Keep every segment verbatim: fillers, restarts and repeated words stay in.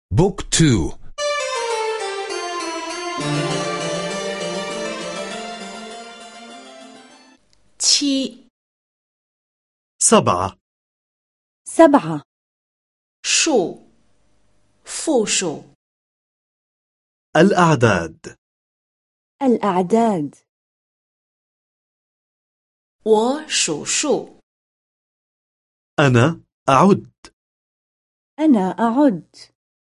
بوك تو. تشي سبعة سبعة شو فوشو الأعداد الأعداد 我数数 أنا أعد أنا أعد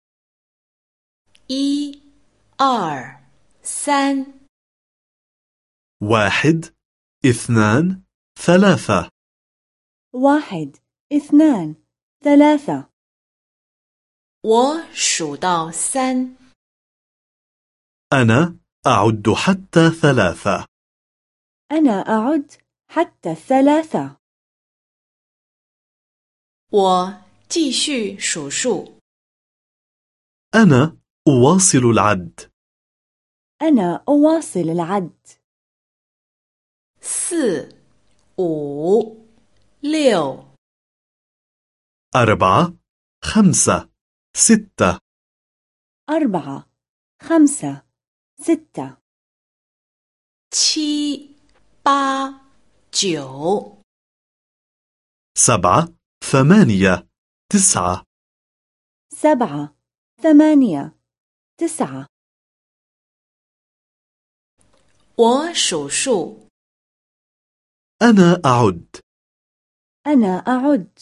一二三 واحد اثنان ثلاثة واحد اثنان ثلاثة 我数到三 أنا أعد حتى ثلاثة أنا أعد حتى الثلاثة 我继续数数 أنا أواصل العد أنا أواصل العد 四五六 أربعة خمسة ستة أربعة خمسة ستة 七八九 سبعة ثمانية تسعة سبعة ثمانية تسعة 我数数 أنا أعد أنا أعد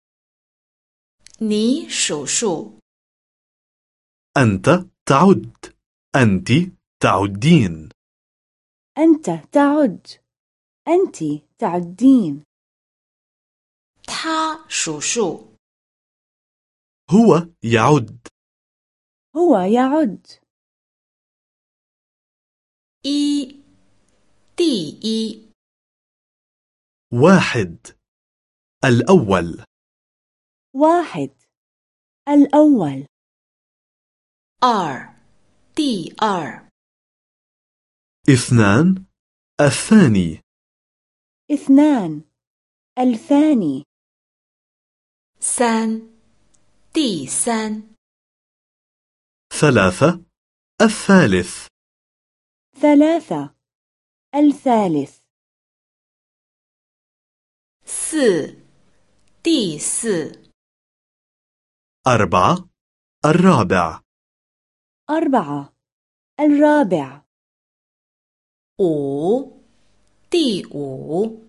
你数数 أنت تعد أنت تعدين أنت تعد أنت تعدين 他数数 هو يعد هو يعد 一第一 واحد الأول واحد الأول 二第二 اثنان الثاني اثنان الثاني 三第三 ثلاثة الثالث ثلاثة الثالث 四第四 أربعة الرابع أربعة الرابع 五第五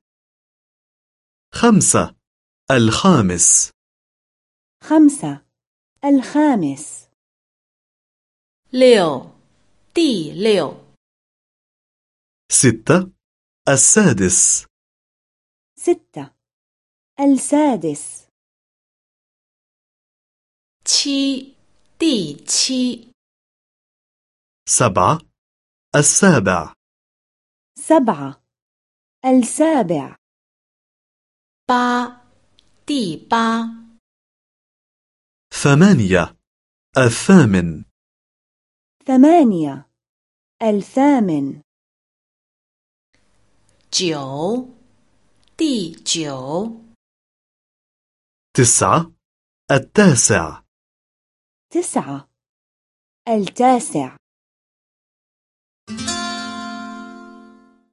خمسة الخامس خمسة الخامس 六第六 ستة السادس ستة السادس 七第七 سبعة السابع سبعة السابع 八第八 ثمانية الثامن ثمانية الثامن 九第九 تسعة التاسع تسعة التاسع